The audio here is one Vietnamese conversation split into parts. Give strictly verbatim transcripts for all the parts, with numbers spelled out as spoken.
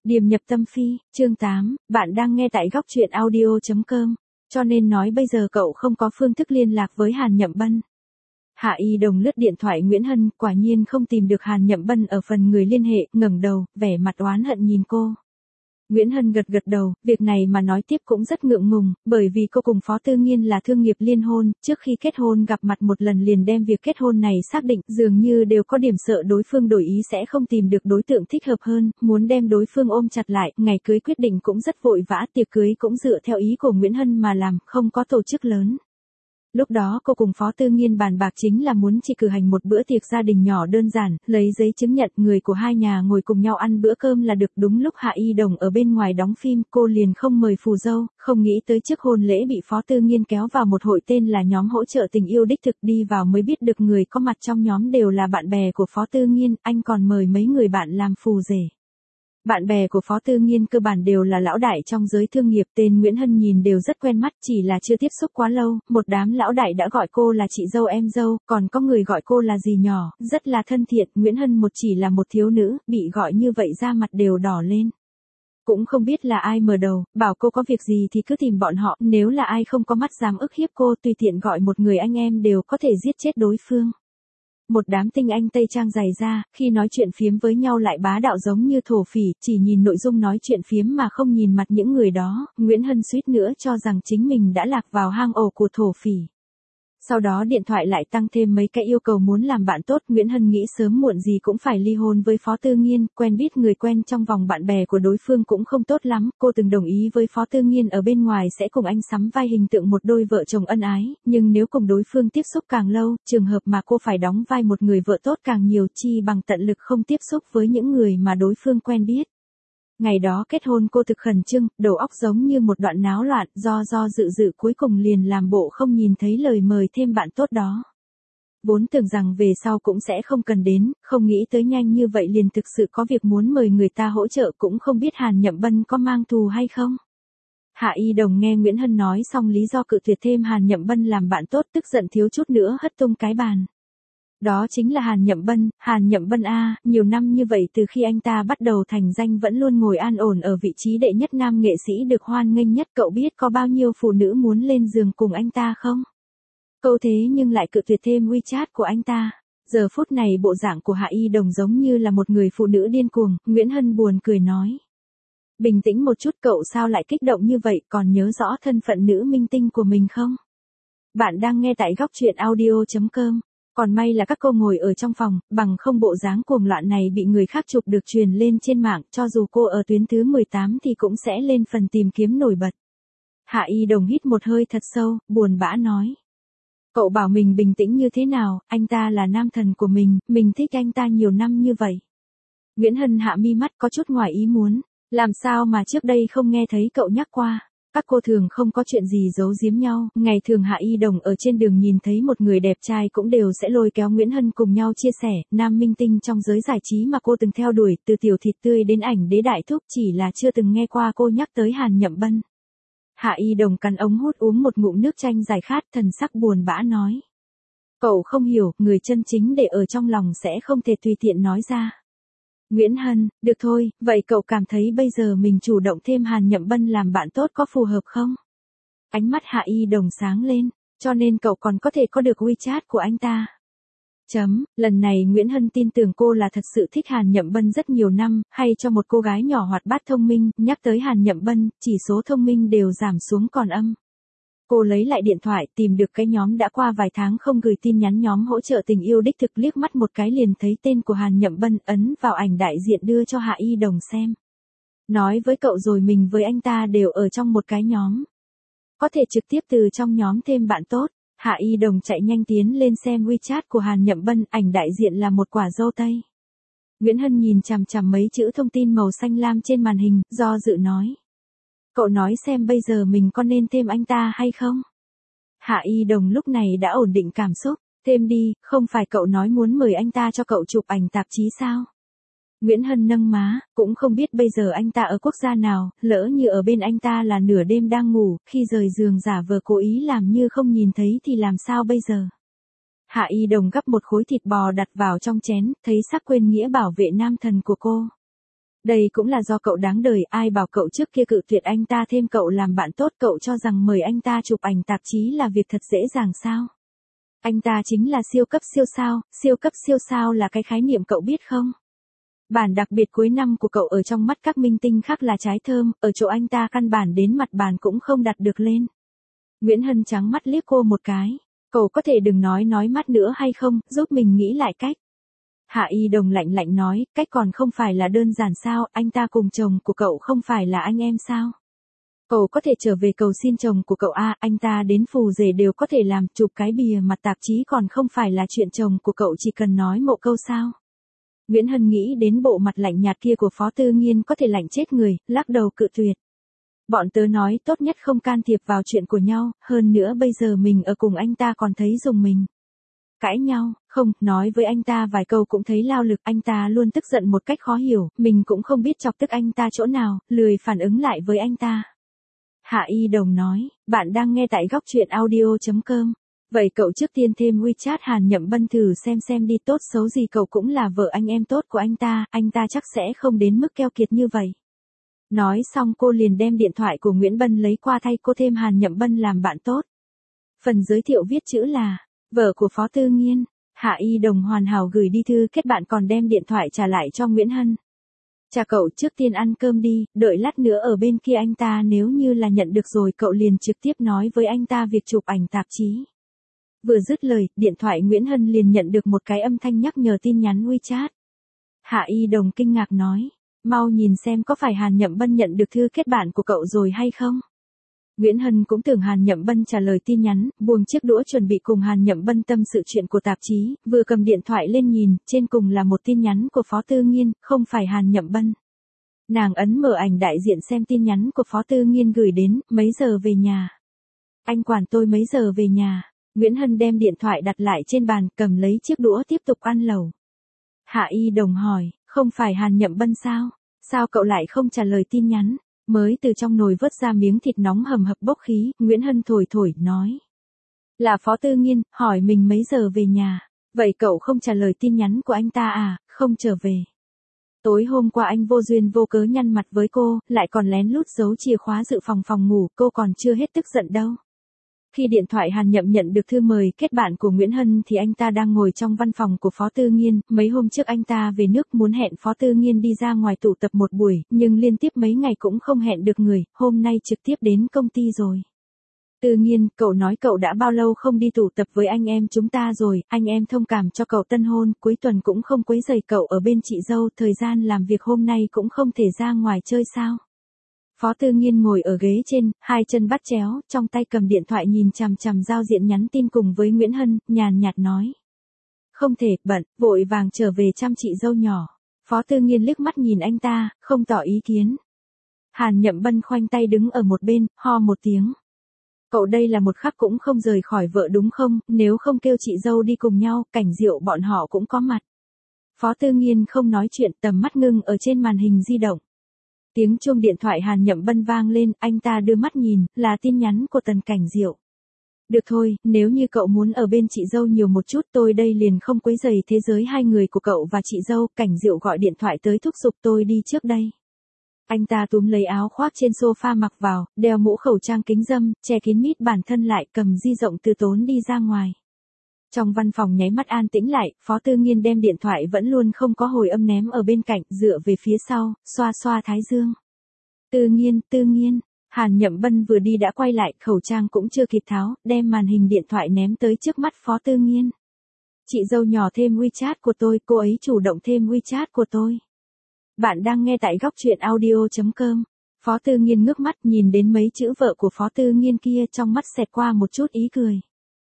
Điềm nhập tâm phi, chương tám, bạn đang nghe tại góc truyện audio chấm com, cho nên nói bây giờ cậu không có phương thức liên lạc với Hàn Nhậm Bân. Hạ Y Đồng lướt điện thoại Nguyễn Hân, quả nhiên không tìm được Hàn Nhậm Bân ở phần người liên hệ, ngẩng đầu, vẻ mặt oán hận nhìn cô. Nguyễn Hân gật gật đầu, việc này mà nói tiếp cũng rất ngượng ngùng, bởi vì cô cùng Phó Tư Nghiên là thương nghiệp liên hôn, trước khi kết hôn gặp mặt một lần liền đem việc kết hôn này xác định, dường như đều có điểm sợ đối phương đổi ý sẽ không tìm được đối tượng thích hợp hơn, muốn đem đối phương ôm chặt lại, ngày cưới quyết định cũng rất vội vã, tiệc cưới cũng dựa theo ý của Nguyễn Hân mà làm, không có tổ chức lớn. Lúc đó cô cùng Phó Tư Nghiên bàn bạc chính là muốn chỉ cử hành một bữa tiệc gia đình nhỏ đơn giản, lấy giấy chứng nhận người của hai nhà ngồi cùng nhau ăn bữa cơm là được. Đúng lúc Hạ Y Đồng ở bên ngoài đóng phim, cô liền không mời phù dâu, không nghĩ tới trước hôn lễ bị Phó Tư Nghiên kéo vào một hội tên là nhóm hỗ trợ tình yêu đích thực, đi vào mới biết được người có mặt trong nhóm đều là bạn bè của Phó Tư Nghiên, anh còn mời mấy người bạn làm phù rể. Bạn bè của Phó Tư Nghiên cơ bản đều là lão đại trong giới thương nghiệp, tên Nguyễn Hân nhìn đều rất quen mắt, chỉ là chưa tiếp xúc quá lâu, một đám lão đại đã gọi cô là chị dâu em dâu, còn có người gọi cô là dì nhỏ, rất là thân thiện. Nguyễn Hân một chỉ là một thiếu nữ, bị gọi như vậy da mặt đều đỏ lên. Cũng không biết là ai mở đầu, bảo cô có việc gì thì cứ tìm bọn họ, nếu là ai không có mắt dám ức hiếp cô, tùy tiện gọi một người anh em đều có thể giết chết đối phương. Một đám tinh anh Tây Trang dày ra, khi nói chuyện phiếm với nhau lại bá đạo giống như thổ phỉ, chỉ nhìn nội dung nói chuyện phiếm mà không nhìn mặt những người đó, Nguyễn Hân suýt nữa cho rằng chính mình đã lạc vào hang ổ của thổ phỉ. Sau đó điện thoại lại tăng thêm mấy cái yêu cầu muốn làm bạn tốt, Nguyễn Hân nghĩ sớm muộn gì cũng phải ly hôn với Phó Tư Nghiên, quen biết người quen trong vòng bạn bè của đối phương cũng không tốt lắm, cô từng đồng ý với Phó Tư Nghiên ở bên ngoài sẽ cùng anh sắm vai hình tượng một đôi vợ chồng ân ái, nhưng nếu cùng đối phương tiếp xúc càng lâu, trường hợp mà cô phải đóng vai một người vợ tốt càng nhiều, chi bằng tận lực không tiếp xúc với những người mà đối phương quen biết. Ngày đó kết hôn cô thực khẩn trương, đầu óc giống như một đoạn náo loạn, do do dự dự cuối cùng liền làm bộ không nhìn thấy lời mời thêm bạn tốt đó. Vốn tưởng rằng về sau cũng sẽ không cần đến, không nghĩ tới nhanh như vậy liền thực sự có việc muốn mời người ta hỗ trợ, cũng không biết Hàn Nhậm Bân có mang thù hay không. Hạ Y Đồng nghe Nguyễn Hân nói xong lý do cự tuyệt thêm Hàn Nhậm Bân làm bạn tốt, tức giận thiếu chút nữa hất tung cái bàn. Đó chính là Hàn Nhậm Bân, Hàn Nhậm Bân a, nhiều năm như vậy từ khi anh ta bắt đầu thành danh vẫn luôn ngồi an ổn ở vị trí đệ nhất nam nghệ sĩ được hoan nghênh nhất, cậu biết có bao nhiêu phụ nữ muốn lên giường cùng anh ta không? Câu thế nhưng lại cự tuyệt thêm WeChat của anh ta. Giờ phút này bộ dạng của Hạ Y Đồng giống như là một người phụ nữ điên cuồng, Nguyễn Hân buồn cười nói. Bình tĩnh một chút, cậu sao lại kích động như vậy, còn nhớ rõ thân phận nữ minh tinh của mình không? Bạn đang nghe tại góc truyện audio chấm com. Còn may là các cô ngồi ở trong phòng, bằng không bộ dáng cuồng loạn này bị người khác chụp được truyền lên trên mạng, cho dù cô ở tuyến thứ mười tám thì cũng sẽ lên phần tìm kiếm nổi bật. Hạ Y Đồng hít một hơi thật sâu, buồn bã nói. Cậu bảo mình bình tĩnh như thế nào, anh ta là nam thần của mình, mình thích anh ta nhiều năm như vậy. Nguyễn Hân hạ mi mắt có chút ngoài ý muốn, làm sao mà trước đây không nghe thấy cậu nhắc qua. Các cô thường không có chuyện gì giấu giếm nhau, ngày thường Hạ Y Đồng ở trên đường nhìn thấy một người đẹp trai cũng đều sẽ lôi kéo Nguyễn Hân cùng nhau chia sẻ, nam minh tinh trong giới giải trí mà cô từng theo đuổi, từ Tiểu Thịt Tươi đến Ảnh Đế Đại Thúc, chỉ là chưa từng nghe qua cô nhắc tới Hàn Nhậm Bân. Hạ Y Đồng cắn ống hút uống một ngụm nước chanh giải khát, thần sắc buồn bã nói. Cậu không hiểu, người chân chính để ở trong lòng sẽ không thể tùy tiện nói ra. Nguyễn Hân, được thôi, vậy cậu cảm thấy bây giờ mình chủ động thêm Hàn Nhậm Bân làm bạn tốt có phù hợp không? Ánh mắt Hạ Y Đồng sáng lên, cho nên cậu còn có thể có được WeChat của anh ta. Chấm, lần này Nguyễn Hân tin tưởng cô là thật sự thích Hàn Nhậm Bân rất nhiều năm, hay cho một cô gái nhỏ hoạt bát thông minh, nhắc tới Hàn Nhậm Bân, chỉ số thông minh đều giảm xuống còn âm. Cô lấy lại điện thoại, tìm được cái nhóm đã qua vài tháng không gửi tin nhắn nhóm hỗ trợ tình yêu đích thực, liếc mắt một cái liền thấy tên của Hàn Nhậm Bân, ấn vào ảnh đại diện đưa cho Hạ Y Đồng xem. Nói với cậu rồi, mình với anh ta đều ở trong một cái nhóm. Có thể trực tiếp từ trong nhóm thêm bạn tốt. Hạ Y Đồng chạy nhanh tiến lên xem WeChat của Hàn Nhậm Bân, ảnh đại diện là một quả dâu tây. Nguyễn Hân nhìn chằm chằm mấy chữ thông tin màu xanh lam trên màn hình, do dự nói. Cậu nói xem bây giờ mình có nên thêm anh ta hay không? Hạ Y Đồng lúc này đã ổn định cảm xúc, thêm đi, không phải cậu nói muốn mời anh ta cho cậu chụp ảnh tạp chí sao? Nguyễn Hân nâng má, cũng không biết bây giờ anh ta ở quốc gia nào, lỡ như ở bên anh ta là nửa đêm đang ngủ, khi rời giường giả vờ cố ý làm như không nhìn thấy thì làm sao bây giờ? Hạ Y Đồng gắp một khối thịt bò đặt vào trong chén, thấy sắc quên nghĩa bảo vệ nam thần của cô. Đây cũng là do cậu đáng đời, ai bảo cậu trước kia cự tuyệt anh ta thêm cậu làm bạn tốt, cậu cho rằng mời anh ta chụp ảnh tạp chí là việc thật dễ dàng sao? Anh ta chính là siêu cấp siêu sao, siêu cấp siêu sao là cái khái niệm cậu biết không? Bản đặc biệt cuối năm của cậu ở trong mắt các minh tinh khác là trái thơm, ở chỗ anh ta căn bản đến mặt bàn cũng không đặt được lên. Nguyễn Hân trắng mắt liếc cô một cái. Cậu có thể đừng nói nói mắt nữa hay không, giúp mình nghĩ lại cách. Hạ Y Đồng lạnh lạnh nói, cách còn không phải là đơn giản sao, anh ta cùng chồng của cậu không phải là anh em sao? Cậu có thể trở về cầu xin chồng của cậu à, anh ta đến phù rể đều có thể làm, chụp cái bìa mặt tạp chí còn không phải là chuyện chồng của cậu chỉ cần nói một câu sao? Nguyễn Hân nghĩ đến bộ mặt lạnh nhạt kia của Phó Tư Nghiên có thể lạnh chết người, lắc đầu cự tuyệt. Bọn tớ nói tốt nhất không can thiệp vào chuyện của nhau, hơn nữa bây giờ mình ở cùng anh ta còn thấy dùng mình. Cãi nhau, không, nói với anh ta vài câu cũng thấy lao lực, anh ta luôn tức giận một cách khó hiểu, mình cũng không biết chọc tức anh ta chỗ nào, lười phản ứng lại với anh ta. Hạ Y Đồng nói, bạn đang nghe tại góc truyện audio chấm com. Vậy cậu trước tiên thêm WeChat Hàn Nhậm Bân thử xem xem đi, tốt xấu gì cậu cũng là vợ anh em tốt của anh ta, anh ta chắc sẽ không đến mức keo kiệt như vậy. Nói xong cô liền đem điện thoại của Nguyễn Bân lấy qua thay cô thêm Hàn Nhậm Bân làm bạn tốt. Phần giới thiệu viết chữ là, vợ của Phó Tư Nghiên. Hạ Y Đồng hoàn hảo gửi đi thư kết bạn còn đem điện thoại trả lại cho Nguyễn Hân. Chà cậu trước tiên ăn cơm đi, đợi lát nữa ở bên kia anh ta nếu như là nhận được rồi cậu liền trực tiếp nói với anh ta việc chụp ảnh tạp chí. Vừa dứt lời, điện thoại Nguyễn Hân liền nhận được một cái âm thanh nhắc nhở tin nhắn WeChat. Hạ Y Đồng kinh ngạc nói, mau nhìn xem có phải Hàn Nhậm Bân nhận được thư kết bạn của cậu rồi hay không? Nguyễn Hân cũng tưởng Hàn Nhậm Bân trả lời tin nhắn, buông chiếc đũa chuẩn bị cùng Hàn Nhậm Bân tâm sự chuyện của tạp chí, vừa cầm điện thoại lên nhìn, trên cùng là một tin nhắn của Phó Tư Nghiên, không phải Hàn Nhậm Bân. Nàng ấn mở ảnh đại diện xem tin nhắn của Phó Tư Nghiên gửi đến, mấy giờ về nhà? Anh quản tôi mấy giờ về nhà? Nguyễn Hân đem điện thoại đặt lại trên bàn, cầm lấy chiếc đũa tiếp tục ăn lẩu. Hạ Y Đồng hỏi, không phải Hàn Nhậm Bân sao? Sao cậu lại không trả lời tin nhắn? Mới từ trong nồi vớt ra miếng thịt nóng hầm hập bốc khí, Nguyễn Hân thổi thổi, nói. Là Phó Tư Nghiên, hỏi mình mấy giờ về nhà. Vậy cậu không trả lời tin nhắn của anh ta à, không trở về. Tối hôm qua anh vô duyên vô cớ nhăn mặt với cô, lại còn lén lút giấu chìa khóa dự phòng phòng ngủ, cô còn chưa hết tức giận đâu. Khi điện thoại Hàn Nhậm nhận được thư mời kết bạn của Nguyễn Hân thì anh ta đang ngồi trong văn phòng của Phó Tư Nghiên, mấy hôm trước anh ta về nước muốn hẹn Phó Tư Nghiên đi ra ngoài tụ tập một buổi, nhưng liên tiếp mấy ngày cũng không hẹn được người, hôm nay trực tiếp đến công ty rồi. Tư Nghiên, cậu nói cậu đã bao lâu không đi tụ tập với anh em chúng ta rồi, anh em thông cảm cho cậu tân hôn, cuối tuần cũng không quấy rầy cậu ở bên chị dâu, thời gian làm việc hôm nay cũng không thể ra ngoài chơi sao. Phó Tư Nghiên ngồi ở ghế trên, hai chân bắt chéo, trong tay cầm điện thoại nhìn chằm chằm giao diện nhắn tin cùng với Nguyễn Hân, nhàn nhạt nói. Không thể, bận, vội vàng trở về chăm chị dâu nhỏ. Phó Tư Nghiên liếc mắt nhìn anh ta, không tỏ ý kiến. Hàn Nhậm Bân khoanh tay đứng ở một bên, ho một tiếng. Cậu đây là một khắc cũng không rời khỏi vợ đúng không, nếu không kêu chị dâu đi cùng nhau, Cảnh Diệu bọn họ cũng có mặt. Phó Tư Nghiên không nói chuyện, tầm mắt ngưng ở trên màn hình di động. Tiếng chuông điện thoại Hàn Nhậm Bân vang lên, anh ta đưa mắt nhìn, là tin nhắn của Tần Cảnh Diệu. Được thôi, nếu như cậu muốn ở bên chị dâu nhiều một chút tôi đây liền không quấy rầy thế giới hai người của cậu và chị dâu, Cảnh Diệu gọi điện thoại tới thúc giục tôi đi trước đây. Anh ta túm lấy áo khoác trên sofa mặc vào, đeo mũ khẩu trang kính râm, che kín mít bản thân lại, cầm di động từ tốn đi ra ngoài. Trong văn phòng nháy mắt an tĩnh lại, Phó Tư Nghiên đem điện thoại vẫn luôn không có hồi âm ném ở bên cạnh, dựa về phía sau, xoa xoa thái dương. Tư Nghiên, Tư Nghiên, Hàn Nhậm Bân vừa đi đã quay lại, khẩu trang cũng chưa kịp tháo, đem màn hình điện thoại ném tới trước mắt Phó Tư Nghiên. Chị dâu nhỏ thêm WeChat của tôi, cô ấy chủ động thêm WeChat của tôi. Bạn đang nghe tại góc truyện audio chấm com. Phó Tư Nghiên ngước mắt nhìn đến mấy chữ vợ của Phó Tư Nghiên kia, trong mắt xẹt qua một chút ý cười.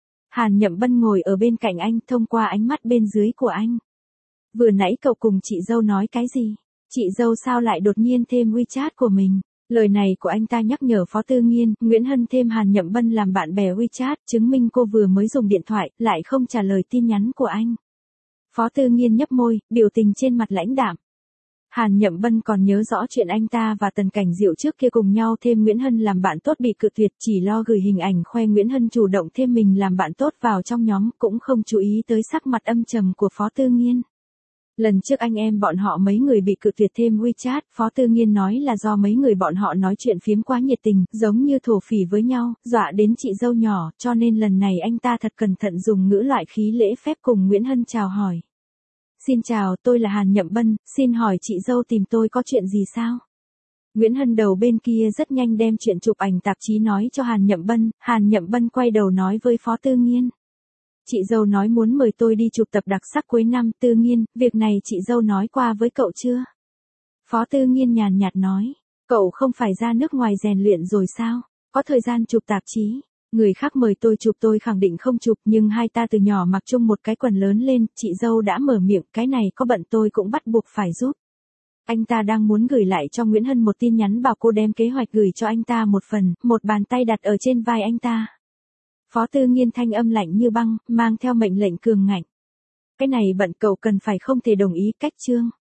Hàn Nhậm Bân ngồi ở bên cạnh anh, thông qua ánh mắt bên dưới của anh. Vừa nãy cậu cùng chị dâu nói cái gì? Chị dâu sao lại đột nhiên thêm WeChat của mình? Lời này của anh ta nhắc nhở Phó Tư Nghiên, Nguyễn Hân thêm Hàn Nhậm Bân làm bạn bè WeChat, chứng minh cô vừa mới dùng điện thoại, lại không trả lời tin nhắn của anh. Phó Tư Nghiên nhấp môi, biểu tình trên mặt lãnh đạm. Hàn Nhậm Bân còn nhớ rõ chuyện anh ta và Tần Cảnh Diệu trước kia cùng nhau thêm Nguyễn Hân làm bạn tốt bị cự tuyệt, chỉ lo gửi hình ảnh khoe Nguyễn Hân chủ động thêm mình làm bạn tốt vào trong nhóm, cũng không chú ý tới sắc mặt âm trầm của Phó Tư Nghiên. Lần trước anh em bọn họ mấy người bị cự tuyệt thêm WeChat, Phó Tư Nghiên nói là do mấy người bọn họ nói chuyện phiếm quá nhiệt tình, giống như thổ phỉ với nhau, dọa đến chị dâu nhỏ, cho nên lần này anh ta thật cẩn thận dùng ngữ loại khí lễ phép cùng Nguyễn Hân chào hỏi. Xin chào, tôi là Hàn Nhậm Bân, xin hỏi chị dâu tìm tôi có chuyện gì sao? Nguyễn Hân đầu bên kia rất nhanh đem chuyện chụp ảnh tạp chí nói cho Hàn Nhậm Bân, Hàn Nhậm Bân quay đầu nói với Phó Tư Nghiên. Chị dâu nói muốn mời tôi đi chụp tập đặc sắc cuối năm, Tư Nghiên, việc này chị dâu nói qua với cậu chưa? Phó Tư Nghiên nhàn nhạt nói, cậu không phải ra nước ngoài rèn luyện rồi sao? Có thời gian chụp tạp chí. Người khác mời tôi chụp tôi khẳng định không chụp, nhưng hai ta từ nhỏ mặc chung một cái quần lớn lên, chị dâu đã mở miệng, cái này có bận tôi cũng bắt buộc phải giúp. Anh ta đang muốn gửi lại cho Nguyễn Hân một tin nhắn bảo cô đem kế hoạch gửi cho anh ta một phần, một bàn tay đặt ở trên vai anh ta. Phó Tư Nghiên thanh âm lạnh như băng, mang theo mệnh lệnh cường ngạnh. Cái này bận cậu cần phải không thể đồng ý cách chương.